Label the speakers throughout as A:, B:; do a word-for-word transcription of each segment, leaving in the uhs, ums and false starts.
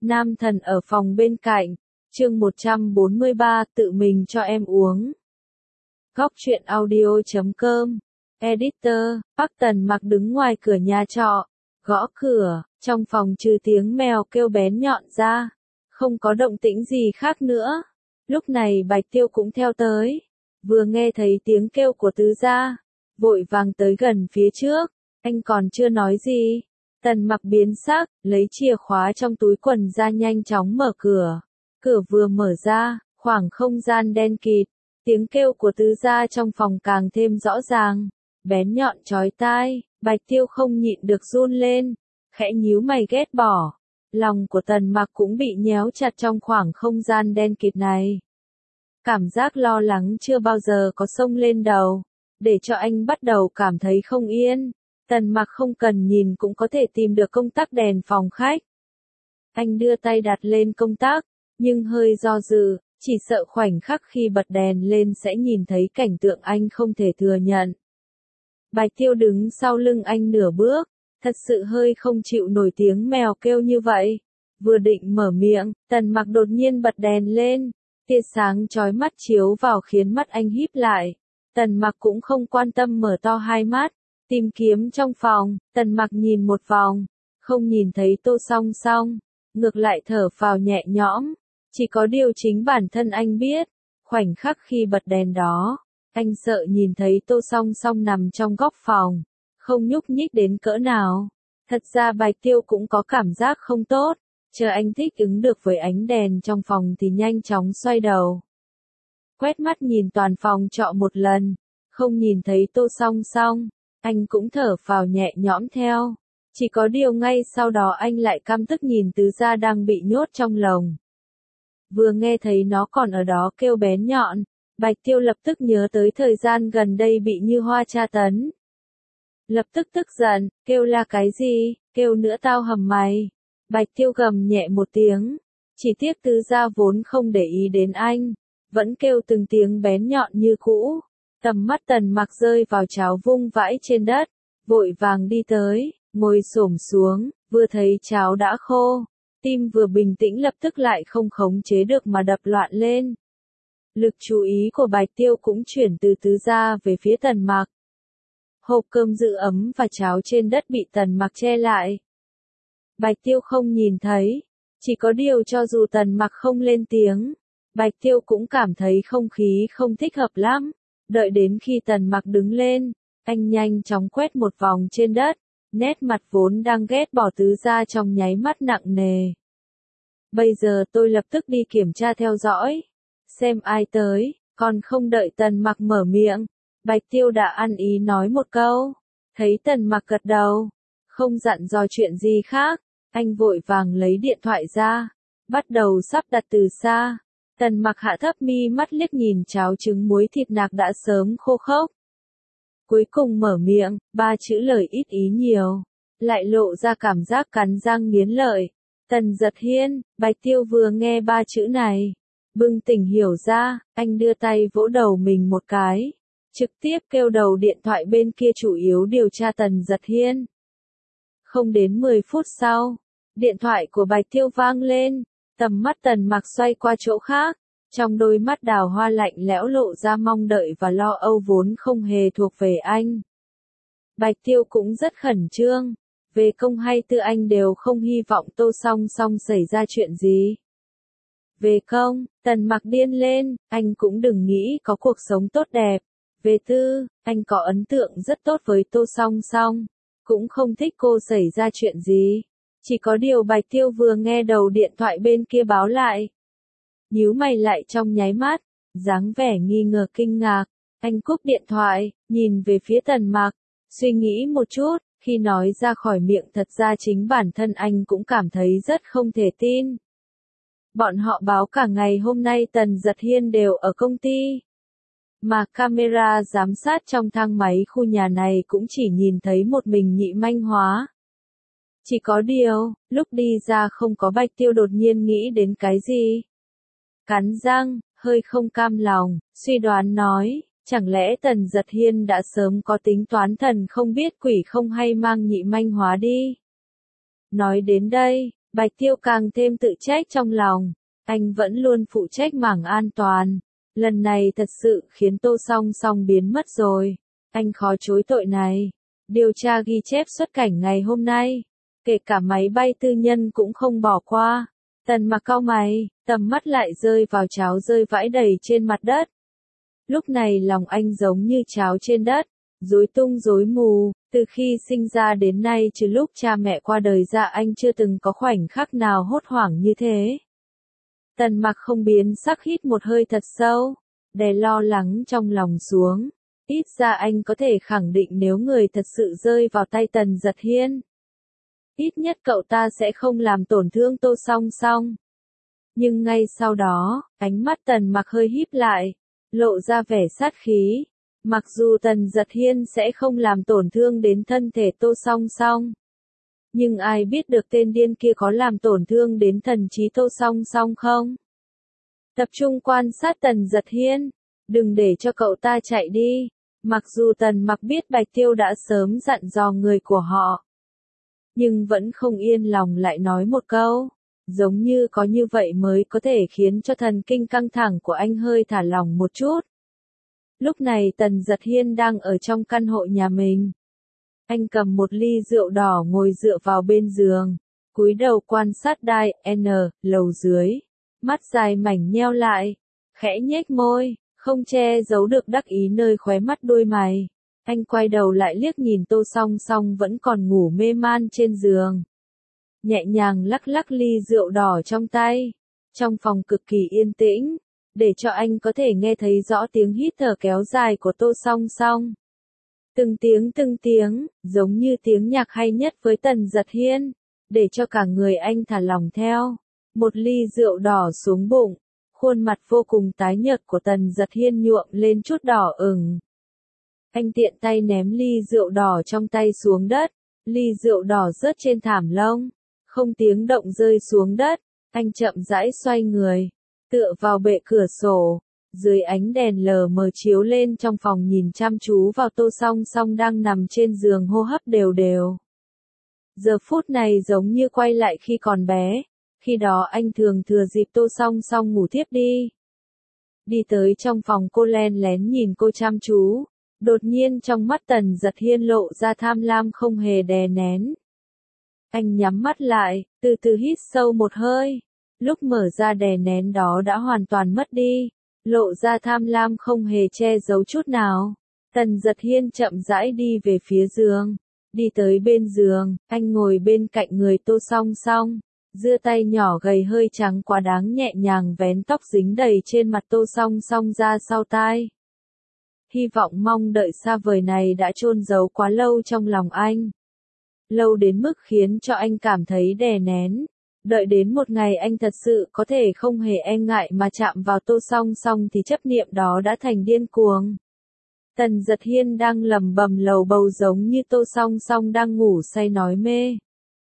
A: Nam thần ở phòng bên cạnh, chương một trăm bốn mươi ba, tự mình cho em uống. Góc truyện audio chấm com, Editor, Bắc Tần Mặc đứng ngoài cửa nhà trọ, gõ cửa, trong phòng trừ tiếng mèo kêu bén nhọn ra, không có động tĩnh gì khác nữa. Lúc này Bạch Tiêu cũng theo tới, vừa nghe thấy tiếng kêu của tứ gia, vội vàng tới gần phía trước, anh còn chưa nói gì. Tần Mặc biến sắc, lấy chìa khóa trong túi quần ra nhanh chóng mở cửa. Cửa vừa mở ra, khoảng không gian đen kịt, tiếng kêu của tứ gia trong phòng càng thêm rõ ràng, bén nhọn chói tai. Bạch Tiêu không nhịn được run lên, khẽ nhíu mày ghét bỏ. Lòng của Tần Mặc cũng bị nhéo chặt trong khoảng không gian đen kịt này. Cảm giác lo lắng chưa bao giờ có xông lên đầu, để cho anh bắt đầu cảm thấy không yên. Tần Mặc không cần nhìn cũng có thể tìm được công tắc đèn phòng khách. Anh đưa tay đặt lên công tắc, nhưng hơi do dự, chỉ sợ khoảnh khắc khi bật đèn lên sẽ nhìn thấy cảnh tượng anh không thể thừa nhận. Bạch Tiêu đứng sau lưng anh nửa bước, thật sự hơi không chịu nổi tiếng mèo kêu như vậy. Vừa định mở miệng, Tần Mặc đột nhiên bật đèn lên, tia sáng chói mắt chiếu vào khiến mắt anh híp lại. Tần Mặc cũng không quan tâm mở to hai mắt, tìm kiếm trong phòng. Tần Mặc nhìn một vòng, không nhìn thấy Tô Song Song, ngược lại thở phào nhẹ nhõm. Chỉ có điều chính bản thân anh biết, khoảnh khắc khi bật đèn đó, anh sợ nhìn thấy Tô Song Song nằm trong góc phòng, không nhúc nhích đến cỡ nào. Thật ra Bạch Tiêu cũng có cảm giác không tốt, chờ anh thích ứng được với ánh đèn trong phòng thì nhanh chóng xoay đầu. Quét mắt nhìn toàn phòng trọ một lần, không nhìn thấy Tô Song Song, anh cũng thở phào nhẹ nhõm theo. Chỉ có điều ngay sau đó anh lại căm tức nhìn tứ gia đang bị nhốt trong lồng. Vừa nghe thấy nó còn ở đó kêu bén nhọn, Bạch Tiêu lập tức nhớ tới thời gian gần đây bị Như Hoa tra tấn. Lập tức tức giận, kêu là cái gì, kêu nữa tao hầm mày. Bạch Tiêu gầm nhẹ một tiếng, chỉ tiếc tứ gia vốn không để ý đến anh, vẫn kêu từng tiếng bén nhọn như cũ. Tầm mắt Tần Mặc rơi vào cháo vung vãi trên đất, vội vàng đi tới, ngồi xổm xuống, vừa thấy cháo đã khô, tim vừa bình tĩnh lập tức lại không khống chế được mà đập loạn lên. Lực chú ý của Bạch Tiêu cũng chuyển từ tứ gia về phía Tần Mặc. Hộp cơm giữ ấm và cháo trên đất bị Tần Mặc che lại. Bạch Tiêu không nhìn thấy, chỉ có điều cho dù Tần Mặc không lên tiếng, Bạch Tiêu cũng cảm thấy không khí không thích hợp lắm. Đợi đến khi Tần Mặc đứng lên, anh nhanh chóng quét một vòng trên đất, nét mặt vốn đang ghét bỏ tứ gia trong nháy mắt nặng nề. Bây giờ tôi lập tức đi kiểm tra theo dõi, xem ai tới, còn không đợi Tần Mặc mở miệng. Bạch Tiêu đã ăn ý nói một câu, thấy Tần Mặc gật đầu, không dặn dò chuyện gì khác, anh vội vàng lấy điện thoại ra, bắt đầu sắp đặt từ xa. Tần Mặc hạ thấp mi mắt liếc nhìn cháo trứng muối thịt nạc đã sớm khô khốc. Cuối cùng mở miệng, ba chữ lời ít ý nhiều, lại lộ ra cảm giác cắn răng nghiến lợi. Tần Giật Hiên. Bạch Tiêu vừa nghe ba chữ này, bừng tỉnh hiểu ra, anh đưa tay vỗ đầu mình một cái, trực tiếp kêu đầu điện thoại bên kia chủ yếu điều tra Tần Giật Hiên. Không đến mười phút sau, điện thoại của Bạch Tiêu vang lên, tầm mắt Tần Mặc xoay qua chỗ khác, trong đôi mắt đào hoa lạnh lẽo lộ ra mong đợi và lo âu vốn không hề thuộc về anh. Bạch Tiêu cũng rất khẩn trương, về công hay tư anh đều không hy vọng Tô Song Song xảy ra chuyện gì. Về công, Tần Mặc điên lên, anh cũng đừng nghĩ có cuộc sống tốt đẹp. Về tư, anh có ấn tượng rất tốt với Tô Song Song, cũng không thích cô xảy ra chuyện gì. Chỉ có điều Bạch Tiêu vừa nghe đầu điện thoại bên kia báo lại, nhíu mày lại trong nháy mắt, dáng vẻ nghi ngờ kinh ngạc. Anh cúp điện thoại, nhìn về phía Tần Mặc, suy nghĩ một chút, khi nói ra khỏi miệng thật ra chính bản thân anh cũng cảm thấy rất không thể tin. Bọn họ báo cả ngày hôm nay Tần Giật Hiên đều ở công ty, mà camera giám sát trong thang máy khu nhà này cũng chỉ nhìn thấy một mình Nhị Manh Hóa. Chỉ có điều, lúc đi ra không có Bạch Tiêu đột nhiên nghĩ đến cái gì. Cắn răng, hơi không cam lòng, suy đoán nói, chẳng lẽ Tần Giật Hiên đã sớm có tính toán thần không biết quỷ không hay mang Nhị Manh Hóa đi. Nói đến đây, Bạch Tiêu càng thêm tự trách trong lòng, anh vẫn luôn phụ trách mảng an toàn. Lần này thật sự khiến Tô Song Song biến mất rồi. Anh khó chối tội này. Điều tra ghi chép xuất cảnh ngày hôm nay. Kể cả máy bay tư nhân cũng không bỏ qua. Tần Mặc cau mày, tầm mắt lại rơi vào cháo rơi vãi đầy trên mặt đất. Lúc này lòng anh giống như cháo trên đất, rối tung rối mù. Từ khi sinh ra đến nay trừ lúc cha mẹ qua đời ra anh chưa từng có khoảnh khắc nào hốt hoảng như thế. Tần Mặc không biến sắc hít một hơi thật sâu, đè lo lắng trong lòng xuống. Ít ra anh có thể khẳng định nếu người thật sự rơi vào tay Tần Giật Hiên, ít nhất cậu ta sẽ không làm tổn thương Tô Song Song. Nhưng ngay sau đó, ánh mắt Tần Mặc hơi híp lại, lộ ra vẻ sát khí. Mặc dù Tần Giật Hiên sẽ không làm tổn thương đến thân thể Tô Song Song, nhưng ai biết được tên điên kia có làm tổn thương đến thần trí Tô Song Song không? Tập trung quan sát Tần Giật Hiên, đừng để cho cậu ta chạy đi. Mặc dù Tần Mặc biết Bạch Tiêu đã sớm dặn dò người của họ, nhưng vẫn không yên lòng lại nói một câu, giống như có như vậy mới có thể khiến cho thần kinh căng thẳng của anh hơi thả lỏng một chút. Lúc này Tần Giật Hiên đang ở trong căn hộ nhà mình. Anh cầm một ly rượu đỏ ngồi dựa vào bên giường, cúi đầu quan sát đài N, lầu dưới. Mắt dài mảnh nheo lại, khẽ nhếch môi, không che giấu được đắc ý nơi khóe mắt đôi mày. Anh quay đầu lại liếc nhìn Tô Song Song vẫn còn ngủ mê man trên giường. Nhẹ nhàng lắc lắc ly rượu đỏ trong tay. Trong phòng cực kỳ yên tĩnh, để cho anh có thể nghe thấy rõ tiếng hít thở kéo dài của Tô Song Song. Từng tiếng từng tiếng, giống như tiếng nhạc hay nhất với Tần Giật Hiên, để cho cả người anh thả lỏng theo. Một ly rượu đỏ xuống bụng, khuôn mặt vô cùng tái nhợt của Tần Giật Hiên nhuộm lên chút đỏ ửng. Anh tiện tay ném ly rượu đỏ trong tay xuống đất, ly rượu đỏ rớt trên thảm lông, không tiếng động rơi xuống đất. Anh chậm rãi xoay người, tựa vào bệ cửa sổ, dưới ánh đèn lờ mờ chiếu lên trong phòng nhìn chăm chú vào Tô Song Song đang nằm trên giường hô hấp đều đều. Giờ phút này giống như quay lại khi còn bé, khi đó anh thường thừa dịp Tô Song Song ngủ thiếp đi. Đi tới trong phòng cô len lén nhìn cô chăm chú, đột nhiên trong mắt Tần Giật Hiên lộ ra tham lam không hề đè nén. Anh nhắm mắt lại, từ từ hít sâu một hơi. Lúc mở ra đè nén đó đã hoàn toàn mất đi, lộ ra tham lam không hề che giấu chút nào. Tần Giật Hiên chậm rãi đi về phía giường, đi tới bên giường, anh ngồi bên cạnh người Tô Song Song, giơ tay nhỏ gầy hơi trắng quá đáng nhẹ nhàng vén tóc dính đầy trên mặt Tô Song Song ra sau tai. Hy vọng mong đợi xa vời này đã chôn giấu quá lâu trong lòng anh. Lâu đến mức khiến cho anh cảm thấy đè nén. Đợi đến một ngày anh thật sự có thể không hề e ngại mà chạm vào Tô Song Song thì chấp niệm đó đã thành điên cuồng. Tần Giật Hiên đang lẩm bẩm lầu bầu giống như Tô Song Song đang ngủ say nói mê.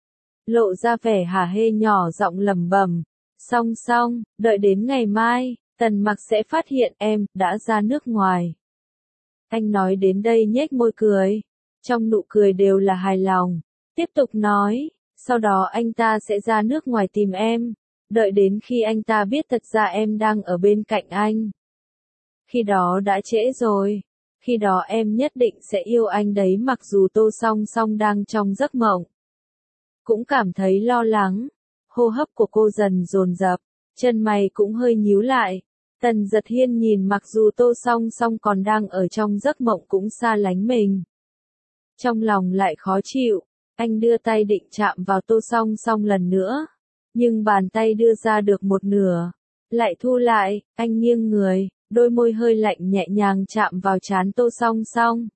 A: Lộ ra vẻ hả hê nhỏ giọng lẩm bẩm, Song Song, đợi đến ngày mai, Tần Mặc sẽ phát hiện em đã ra nước ngoài. Anh nói đến đây nhếch môi cười, trong nụ cười đều là hài lòng, tiếp tục nói, sau đó anh ta sẽ ra nước ngoài tìm em, đợi đến khi anh ta biết thật ra em đang ở bên cạnh anh. Khi đó đã trễ rồi, khi đó em nhất định sẽ yêu anh đấy. Mặc dù Tô Song Song đang trong giấc mộng, cũng cảm thấy lo lắng, hô hấp của cô dần dồn dập, chân mày cũng hơi nhíu lại. Tần Giật Hiên nhìn mặc dù Tô Song Song còn đang ở trong giấc mộng cũng xa lánh mình, trong lòng lại khó chịu. Anh đưa tay định chạm vào Tô Song Song lần nữa, nhưng bàn tay đưa ra được một nửa, lại thu lại. Anh nghiêng người, đôi môi hơi lạnh nhẹ nhàng chạm vào trán Tô Song Song,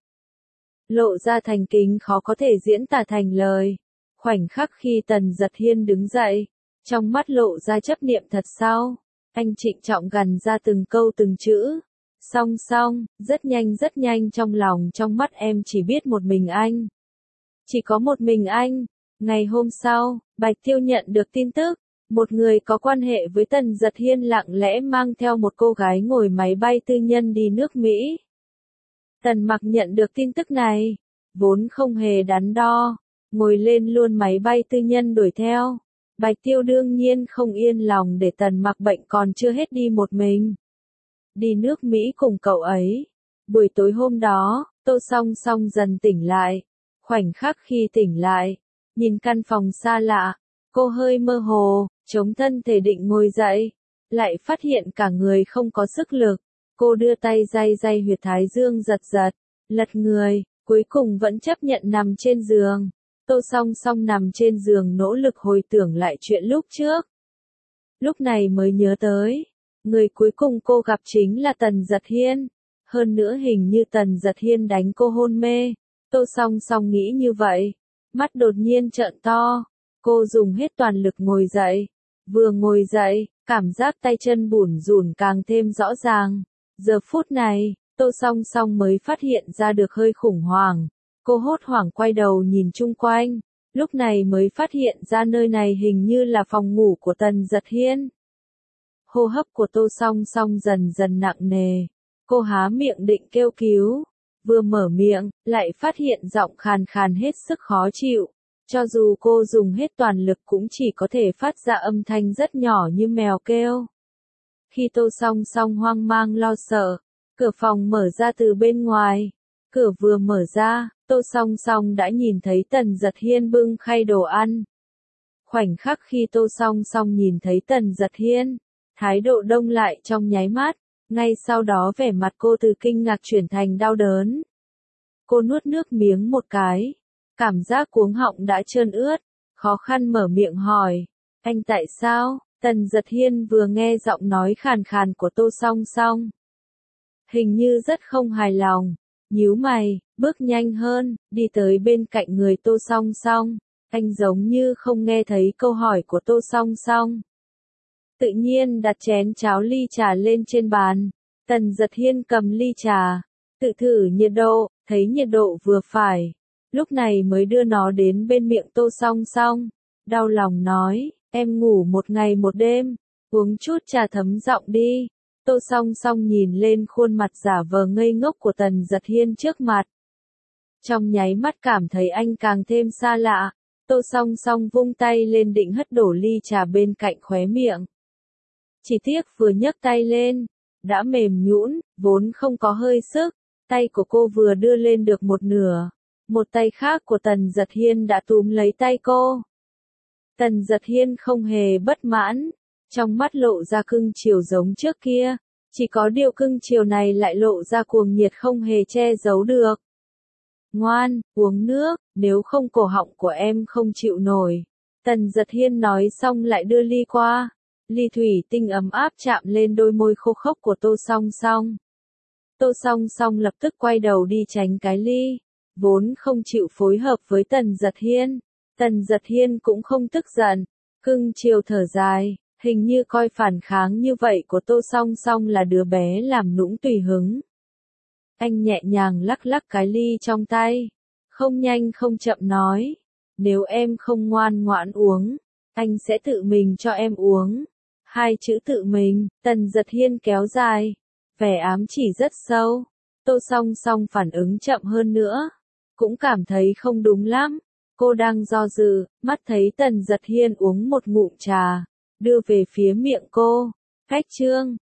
A: lộ ra thành kính khó có thể diễn tả thành lời. Khoảnh khắc khi Tần Giật Hiên đứng dậy, trong mắt lộ ra chấp niệm thật sâu, anh trịnh trọng gằn ra từng câu từng chữ. Song Song, rất nhanh rất nhanh trong lòng trong mắt em chỉ biết một mình anh. Chỉ có một mình anh. Ngày hôm sau, Bạch Tiêu nhận được tin tức, một người có quan hệ với Tần Giật Hiên lặng lẽ mang theo một cô gái ngồi máy bay tư nhân đi nước Mỹ. Tần Mặc nhận được tin tức này, vốn không hề đắn đo, ngồi lên luôn máy bay tư nhân đuổi theo. Bạch Tiêu đương nhiên không yên lòng để Tần Mặc bệnh còn chưa hết đi một mình. Đi nước Mỹ cùng cậu ấy. Buổi tối hôm đó, Tô Song Song dần tỉnh lại. Khoảnh khắc khi tỉnh lại, nhìn căn phòng xa lạ, cô hơi mơ hồ, chống thân thể định ngồi dậy, lại phát hiện cả người không có sức lực. Cô đưa tay day day huyệt thái dương giật giật, lật người, cuối cùng vẫn chấp nhận nằm trên giường. Tô Song Song nằm trên giường nỗ lực hồi tưởng lại chuyện lúc trước. Lúc này mới nhớ tới, người cuối cùng cô gặp chính là Tần Giật Hiên. Hơn nữa hình như Tần Giật Hiên đánh cô hôn mê. Tô Song Song nghĩ như vậy, mắt đột nhiên trợn to. Cô dùng hết toàn lực ngồi dậy. Vừa ngồi dậy, cảm giác tay chân bủn rủn càng thêm rõ ràng. Giờ phút này, Tô Song Song mới phát hiện ra được hơi khủng hoảng. Cô hốt hoảng quay đầu nhìn chung quanh, lúc này mới phát hiện ra nơi này hình như là phòng ngủ của Tần Giật Hiên. Hô hấp của Tô Song Song dần dần nặng nề. Cô há miệng định kêu cứu, vừa mở miệng, lại phát hiện giọng khàn khàn hết sức khó chịu. Cho dù cô dùng hết toàn lực cũng chỉ có thể phát ra âm thanh rất nhỏ như mèo kêu. Khi Tô Song Song hoang mang lo sợ, cửa phòng mở ra từ bên ngoài. Cửa vừa mở ra, Tô Song Song đã nhìn thấy Tần Giật Hiên bưng khay đồ ăn. Khoảnh khắc khi Tô Song Song nhìn thấy Tần Giật Hiên, thái độ đông lại trong nháy mắt, ngay sau đó vẻ mặt cô từ kinh ngạc chuyển thành đau đớn. Cô nuốt nước miếng một cái, cảm giác cuống họng đã trơn ướt, khó khăn mở miệng hỏi, anh tại sao? Tần Giật Hiên vừa nghe giọng nói khàn khàn của Tô Song Song, hình như rất không hài lòng, nhíu mày, bước nhanh hơn, đi tới bên cạnh người Tô Song Song. Anh giống như không nghe thấy câu hỏi của Tô Song Song. Tự nhiên đặt chén cháo ly trà lên trên bàn. Tần Giật Hiên cầm ly trà, tự thử nhiệt độ, thấy nhiệt độ vừa phải. Lúc này mới đưa nó đến bên miệng Tô Song Song. Đau lòng nói, em ngủ một ngày một đêm, uống chút trà thấm giọng đi. Tô Song Song nhìn lên khuôn mặt giả vờ ngây ngốc của Tần Giật Hiên trước mặt. Trong nháy mắt cảm thấy anh càng thêm xa lạ. Tô Song Song vung tay lên định hất đổ ly trà bên cạnh khóe miệng. Chỉ tiếc vừa nhấc tay lên, đã mềm nhũn, vốn không có hơi sức, tay của cô vừa đưa lên được một nửa, một tay khác của Tần Giật Hiên đã túm lấy tay cô. Tần Giật Hiên không hề bất mãn, trong mắt lộ ra cưng chiều giống trước kia, chỉ có điều cưng chiều này lại lộ ra cuồng nhiệt không hề che giấu được. Ngoan, uống nước, nếu không cổ họng của em không chịu nổi. Tần Giật Hiên nói xong lại đưa ly qua. Ly thủy tinh ấm áp chạm lên đôi môi khô khốc của Tô Song Song. Tô Song Song lập tức quay đầu đi tránh cái ly, vốn không chịu phối hợp với Tần Giật Hiên. Tần Giật Hiên cũng không tức giận, cưng chiều thở dài, hình như coi phản kháng như vậy của Tô Song Song là đứa bé làm nũng tùy hứng. Anh nhẹ nhàng lắc lắc cái ly trong tay, không nhanh không chậm nói, nếu em không ngoan ngoãn uống, anh sẽ tự mình cho em uống. Hai chữ tự mình, Tần Giật Hiên kéo dài, vẻ ám chỉ rất sâu. Tô Song Song phản ứng chậm hơn nữa, cũng cảm thấy không đúng lắm. Cô đang do dự, mắt thấy Tần Giật Hiên uống một ngụm trà, đưa về phía miệng cô. Cách chương